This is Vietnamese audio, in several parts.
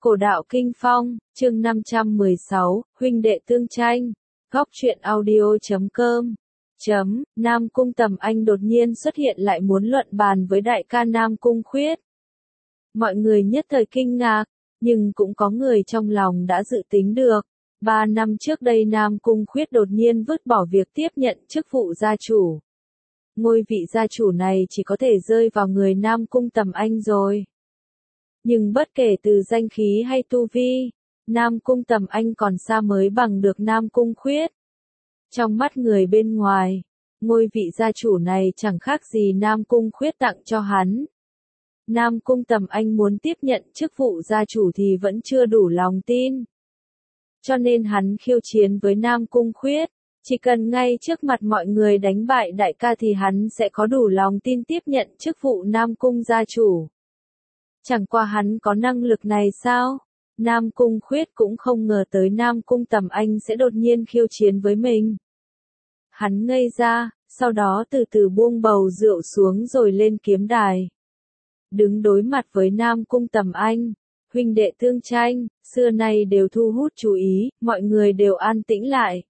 Cổ đạo Kinh Phong, chương 516, huynh đệ tương tranh. Góc truyện audio.com. Nam Cung Tầm Anh đột nhiên xuất hiện lại muốn luận bàn với đại ca Nam Cung Khuyết. Mọi người nhất thời kinh ngạc, nhưng cũng có người trong lòng đã dự tính được. 3 năm trước đây Nam Cung Khuyết đột nhiên vứt bỏ việc tiếp nhận chức vụ gia chủ. Ngôi vị gia chủ này chỉ có thể rơi vào người Nam Cung Tầm Anh rồi. Nhưng bất kể từ danh khí hay tu vi, Nam Cung Tầm Anh còn xa mới bằng được Nam Cung Khuyết. Trong mắt người bên ngoài, ngôi vị gia chủ này chẳng khác gì Nam Cung Khuyết tặng cho hắn. Nam Cung Tầm Anh muốn tiếp nhận chức vụ gia chủ thì vẫn chưa đủ lòng tin. Cho nên hắn khiêu chiến với Nam Cung Khuyết, chỉ cần ngay trước mặt mọi người đánh bại đại ca thì hắn sẽ có đủ lòng tin tiếp nhận chức vụ Nam Cung gia chủ. Chẳng qua hắn có năng lực này sao? Nam Cung Khuyết cũng không ngờ tới Nam Cung Tầm Anh sẽ đột nhiên khiêu chiến với mình. Hắn ngây ra, sau đó từ từ buông bầu rượu xuống rồi lên kiếm đài. Đứng đối mặt với Nam Cung Tầm Anh, huynh đệ tương tranh, xưa nay đều thu hút chú ý, mọi người đều an tĩnh lại.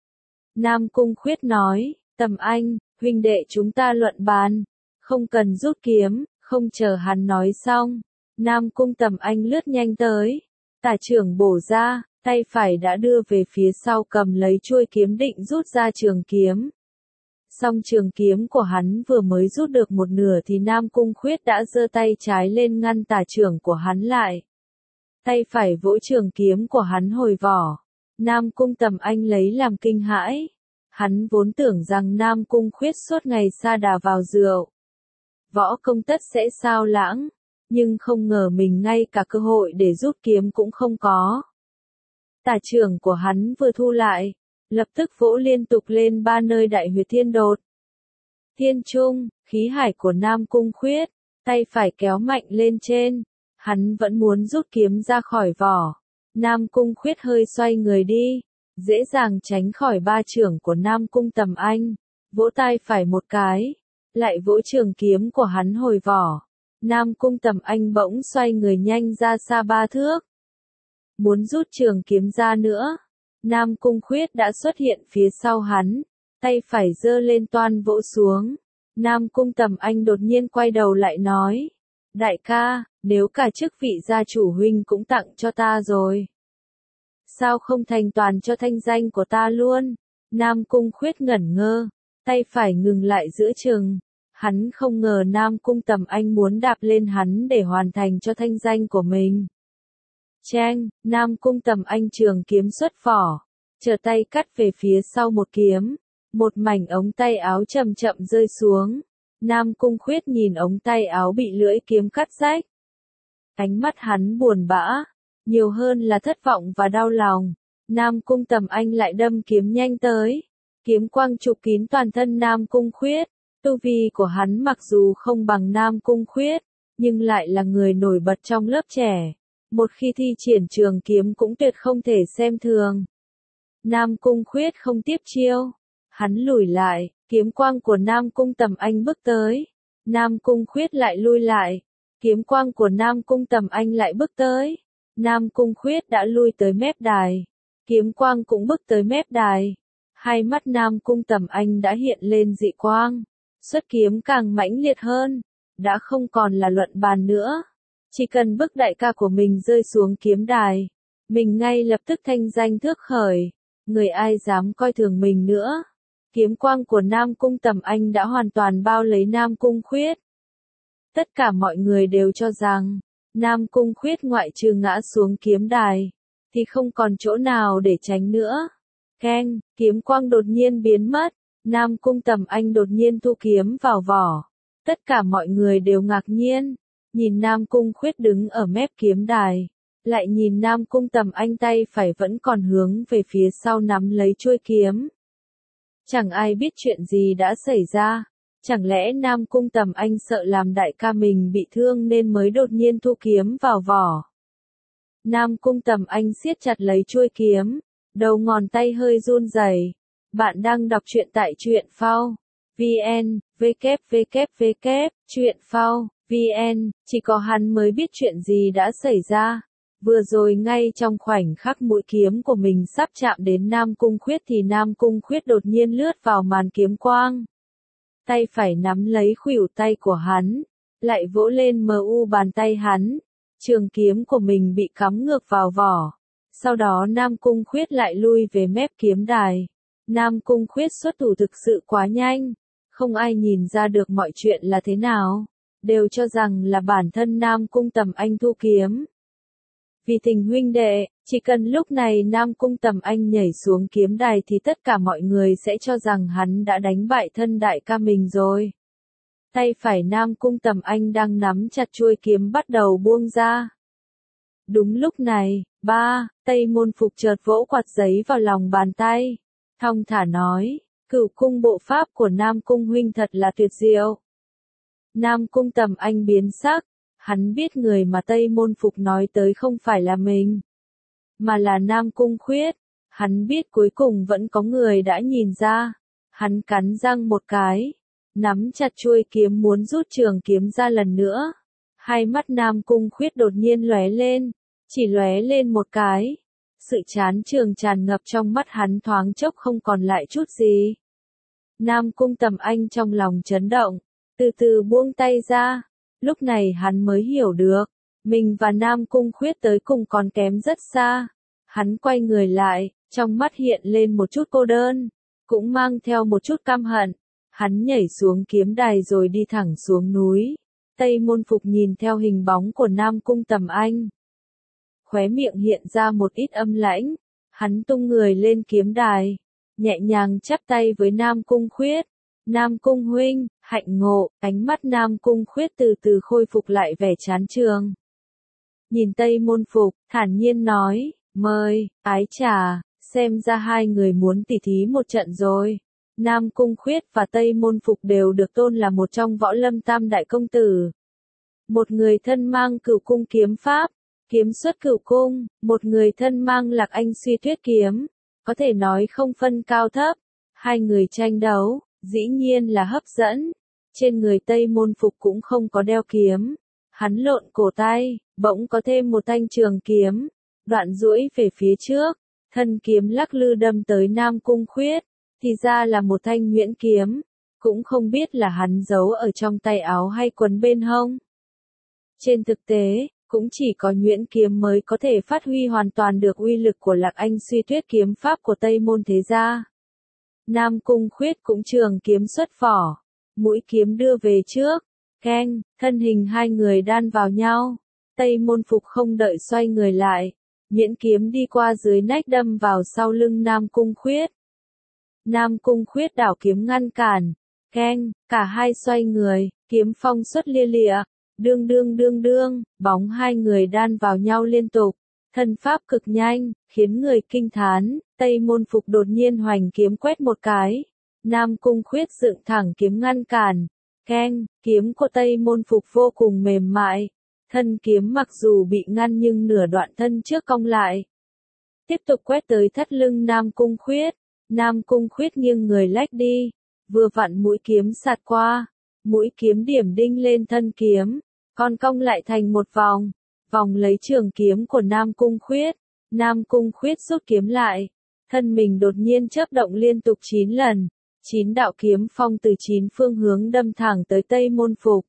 Nam Cung Khuyết nói, Tầm Anh, huynh đệ chúng ta luận bàn, không cần rút kiếm. Không chờ hắn nói xong, Nam Cung Tầm Anh lướt nhanh tới, tả trưởng bổ ra, tay phải đã đưa về phía sau cầm lấy chuôi kiếm định rút ra trường kiếm. Song trường kiếm của hắn vừa mới rút được một nửa thì Nam Cung Khuyết đã giơ tay trái lên ngăn tả trưởng của hắn lại. Tay phải vỗ trường kiếm của hắn hồi vỏ. Nam Cung Tầm Anh lấy làm kinh hãi. Hắn vốn tưởng rằng Nam Cung Khuyết suốt ngày sa đà vào rượu. Võ công tất sẽ sao lãng, nhưng không ngờ mình ngay cả cơ hội để rút kiếm cũng không có. Tả trưởng của hắn vừa thu lại, lập tức vỗ liên tục lên 3 nơi đại huyệt thiên đột. Thiên trung, khí hải của Nam Cung Khuyết, tay phải kéo mạnh lên trên, hắn vẫn muốn rút kiếm ra khỏi vỏ. Nam Cung Khuyết hơi xoay người đi, dễ dàng tránh khỏi 3 chưởng của Nam Cung Tầm Anh, vỗ tay phải một cái. Lại vỗ trường kiếm của hắn hồi vỏ. Nam Cung Tầm Anh bỗng xoay người nhanh ra xa 3 thước. Muốn rút trường kiếm ra nữa. Nam Cung Khuyết đã xuất hiện phía sau hắn. Tay phải giơ lên toan vỗ xuống. Nam Cung Tầm Anh đột nhiên quay đầu lại nói. Đại ca, nếu cả chức vị gia chủ huynh cũng tặng cho ta rồi. Sao không thành toàn cho thanh danh của ta luôn? Nam Cung Khuyết ngẩn ngơ. Tay phải ngừng lại giữa chừng. Hắn không ngờ Nam Cung Tầm Anh muốn đạp lên hắn để hoàn thành cho thanh danh của mình. Cheng, Nam Cung Tầm Anh trường kiếm xuất vỏ, trở tay cắt về phía sau một kiếm, một mảnh ống tay áo chậm chậm rơi xuống. Nam Cung Khuyết nhìn ống tay áo bị lưỡi kiếm cắt rách. Ánh mắt hắn buồn bã, nhiều hơn là thất vọng và đau lòng. Nam Cung Tầm Anh lại đâm kiếm nhanh tới, kiếm quang chụp kín toàn thân Nam Cung Khuyết. Tu vi của hắn mặc dù không bằng Nam Cung Khuyết, nhưng lại là người nổi bật trong lớp trẻ. Một khi thi triển trường kiếm cũng tuyệt không thể xem thường. Nam Cung Khuyết không tiếp chiêu. Hắn lùi lại, kiếm quang của Nam Cung Tầm Anh bước tới. Nam Cung Khuyết lại lui lại. Kiếm quang của Nam Cung Tầm Anh lại bước tới. Nam Cung Khuyết đã lui tới mép đài. Kiếm quang cũng bước tới mép đài. Hai mắt Nam Cung Tầm Anh đã hiện lên dị quang. Xuất kiếm càng mãnh liệt hơn, đã không còn là luận bàn nữa. Chỉ cần bức đại ca của mình rơi xuống kiếm đài, mình ngay lập tức thanh danh thước khởi, người ai dám coi thường mình nữa. Kiếm quang của Nam Cung Tầm Anh đã hoàn toàn bao lấy Nam Cung Khuyết. Tất cả mọi người đều cho rằng, Nam Cung Khuyết ngoại trừ ngã xuống kiếm đài, thì không còn chỗ nào để tránh nữa. Keng, kiếm quang đột nhiên biến mất. Nam Cung Tầm Anh đột nhiên thu kiếm vào vỏ. Tất cả mọi người đều ngạc nhiên. Nhìn Nam Cung Khuyết đứng ở mép kiếm đài. Lại nhìn Nam Cung Tầm Anh tay phải vẫn còn hướng về phía sau nắm lấy chuôi kiếm. Chẳng ai biết chuyện gì đã xảy ra. Chẳng lẽ Nam Cung Tầm Anh sợ làm đại ca mình bị thương nên mới đột nhiên thu kiếm vào vỏ. Nam Cung Tầm Anh siết chặt lấy chuôi kiếm. Đầu ngón tay hơi run rẩy. Bạn đang đọc truyện tại truyện phao VN, www, truyện phao VN, chỉ có hắn mới biết chuyện gì đã xảy ra. Vừa rồi ngay trong khoảnh khắc mũi kiếm của mình sắp chạm đến Nam Cung Khuyết thì Nam Cung Khuyết đột nhiên lướt vào màn kiếm quang. Tay phải nắm lấy khuỷu tay của hắn, lại vỗ lên bàn tay hắn. Trường kiếm của mình bị cắm ngược vào vỏ. Sau đó Nam Cung Khuyết lại lui về mép kiếm đài. Nam Cung Khuyết xuất thủ thực sự quá nhanh. Không ai nhìn ra được mọi chuyện là thế nào. Đều cho rằng là bản thân Nam Cung Tầm Anh thu kiếm. Vì tình huynh đệ, chỉ cần lúc này Nam Cung Tầm Anh nhảy xuống kiếm đài thì tất cả mọi người sẽ cho rằng hắn đã đánh bại thân đại ca mình rồi. Tay phải Nam Cung Tầm Anh đang nắm chặt chuôi kiếm bắt đầu buông ra. Đúng lúc này, Tây Môn Phục chợt vỗ quạt giấy vào lòng bàn tay. Thong thả nói, Cửu cung bộ pháp của Nam Cung huynh thật là tuyệt diệu. Nam Cung Tầm Anh biến sắc, hắn biết người mà Tây Môn Phục nói tới không phải là mình, mà là Nam Cung Khuyết. Hắn biết cuối cùng vẫn có người đã nhìn ra. Hắn cắn răng một cái, nắm chặt chuôi kiếm muốn rút trường kiếm ra lần nữa. Hai mắt Nam Cung Khuyết đột nhiên lóe lên, chỉ lóe lên một cái. Sự chán trường tràn ngập trong mắt hắn thoáng chốc không còn lại chút gì. Nam Cung Tầm Anh trong lòng chấn động, từ từ buông tay ra. Lúc này hắn mới hiểu được, mình và Nam Cung Khuyết tới cùng còn kém rất xa. Hắn quay người lại, trong mắt hiện lên một chút cô đơn, cũng mang theo một chút căm hận. Hắn nhảy xuống kiếm đài rồi đi thẳng xuống núi. Tây Môn Phục nhìn theo hình bóng của Nam Cung Tầm Anh. Khóe miệng hiện ra một ít âm lãnh. Hắn tung người lên kiếm đài, nhẹ nhàng chắp tay với Nam Cung Khuyết. Nam Cung huynh, hạnh ngộ. Ánh mắt Nam Cung Khuyết từ từ khôi phục lại vẻ chán trường. Nhìn Tây Môn Phục, thản nhiên nói, mời, ái trà, xem ra hai người muốn tỉ thí một trận rồi. Nam Cung Khuyết và Tây Môn Phục đều được tôn là một trong võ lâm tam đại công tử. Một người thân mang Cửu cung kiếm pháp, kiếm xuất Cửu cung, một người thân mang Lạc Anh suy tuyết kiếm, có thể nói không phân cao thấp. Hai người tranh đấu, dĩ nhiên là hấp dẫn. Trên người Tây Môn Phục cũng không có đeo kiếm. Hắn lộn cổ tay, bỗng có thêm một thanh trường kiếm, đoạn duỗi về phía trước, thân kiếm lắc lư đâm tới Nam Cung Khuyết. Thì ra là một thanh nhuyễn kiếm, cũng không biết là hắn giấu ở trong tay áo hay quấn bên hông. Trên thực tế, cũng chỉ có nhuyễn kiếm mới có thể phát huy hoàn toàn được uy lực của Lạc Anh suy tuyết kiếm pháp của Tây Môn thế gia. Nam Cung Khuyết cũng trường kiếm xuất vỏ, mũi kiếm đưa về trước, keng, thân hình hai người đan vào nhau. Tây Môn Phục không đợi xoay người lại, nhuyễn kiếm đi qua dưới nách đâm vào sau lưng Nam Cung Khuyết. Nam Cung Khuyết đảo kiếm ngăn cản, keng, cả hai xoay người, kiếm phong xuất lia lịa, đương đương đương đương, bóng hai người đan vào nhau liên tục, thân pháp cực nhanh, khiến người kinh thán. Tây Môn Phục đột nhiên hoành kiếm quét một cái, Nam Cung Khuyết dựng thẳng kiếm ngăn cản, keng, kiếm của Tây Môn Phục vô cùng mềm mại, thân kiếm mặc dù bị ngăn nhưng nửa đoạn thân trước cong lại, tiếp tục quét tới thắt lưng Nam Cung Khuyết. Nam Cung Khuyết nghiêng người lách đi, vừa vặn mũi kiếm xạt qua, mũi kiếm điểm đinh lên thân kiếm, còn cong lại thành một vòng, vòng lấy trường kiếm của Nam Cung Khuyết. Nam Cung Khuyết rút kiếm lại, thân mình đột nhiên chớp động liên tục 9 lần, 9 đạo kiếm phong từ 9 phương hướng đâm thẳng tới Tây Môn Phục.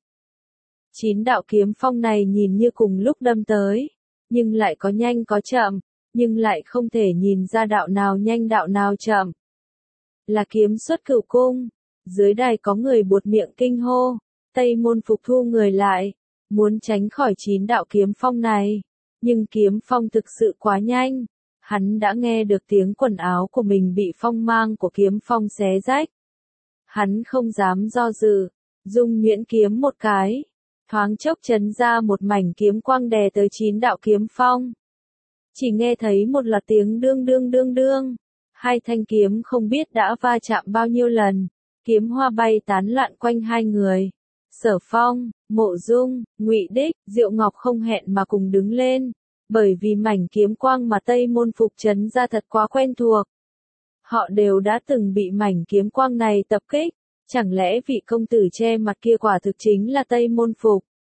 9 đạo kiếm phong này nhìn như cùng lúc đâm tới, nhưng lại có nhanh có chậm, nhưng lại không thể nhìn ra đạo nào nhanh đạo nào chậm. Là kiếm xuất Cửu cung. Dưới đài có người buột miệng kinh hô. Tây Môn Phục thu người lại, muốn tránh khỏi 9 đạo kiếm phong này, nhưng kiếm phong thực sự quá nhanh. Hắn đã nghe được tiếng quần áo của mình bị phong mang của kiếm phong xé rách. Hắn không dám do dự, dùng nhuyễn kiếm một cái, thoáng chốc chấn ra một mảnh kiếm quang đè tới 9 đạo kiếm phong. Chỉ nghe thấy một loạt tiếng đương đương đương đương, hai thanh kiếm không biết đã va chạm bao nhiêu lần, kiếm hoa bay tán loạn quanh hai người. Sở Phong, Mộ Dung, Ngụy Đích, Diệu Ngọc không hẹn mà cùng đứng lên, bởi vì mảnh kiếm quang mà Tây Môn Phục chấn ra thật quá quen thuộc. Họ đều đã từng bị mảnh kiếm quang này tập kích, chẳng lẽ vị công tử che mặt kia quả thực chính là Tây Môn Phục?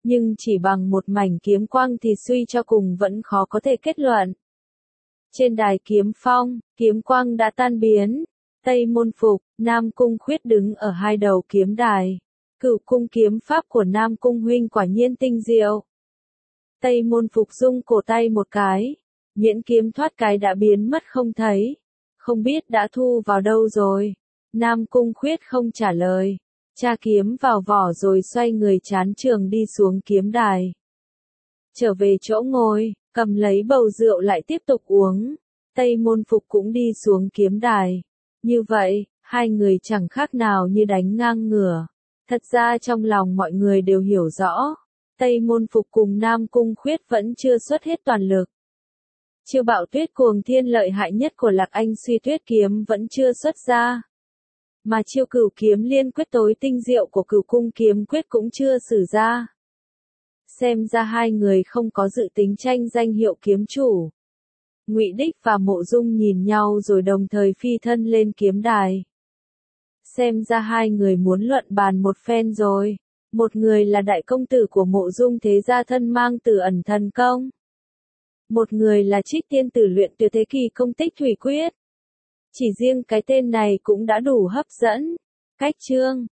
Nhưng chỉ bằng một mảnh kiếm quang thì suy cho cùng vẫn khó có thể kết luận. Trên đài kiếm phong, kiếm quang đã tan biến. Tây Môn Phục, Nam Cung Khuyết đứng ở hai đầu kiếm đài. Cửu cung kiếm pháp của Nam Cung huynh quả nhiên tinh diệu. Tây Môn Phục rung cổ tay một cái. Miễn kiếm thoát cái đã biến mất không thấy. Không biết đã thu vào đâu rồi. Nam Cung Khuyết không trả lời. Tra kiếm vào vỏ rồi xoay người chán trường đi xuống kiếm đài. Trở về chỗ ngồi, cầm lấy bầu rượu lại tiếp tục uống. Tây Môn Phục cũng đi xuống kiếm đài. Như vậy, hai người chẳng khác nào như đánh ngang ngửa. Thật ra trong lòng mọi người đều hiểu rõ. Tây Môn Phục cùng Nam Cung Khuyết vẫn chưa xuất hết toàn lực. Chiêu Bạo Tuyết Cuồng Thiên lợi hại nhất của Lạc Anh Suy Tuyết kiếm vẫn chưa xuất ra. Mà chiêu Cửu Kiếm Liên Quyết tối tinh diệu của Cửu Cung Kiếm Quyết cũng chưa sử ra. Xem ra hai người không có dự tính tranh danh hiệu kiếm chủ. Ngụy Đích và Mộ Dung nhìn nhau rồi đồng thời phi thân lên kiếm đài. Xem ra hai người muốn luận bàn một phen rồi. Một người là đại công tử của Mộ Dung thế gia thân mang Tử Ẩn thần công. Một người là Trích Tiên tử luyện tuyệt thế kỳ công Tích Thủy Quyết. Chỉ riêng cái tên này cũng đã đủ hấp dẫn. Cách chương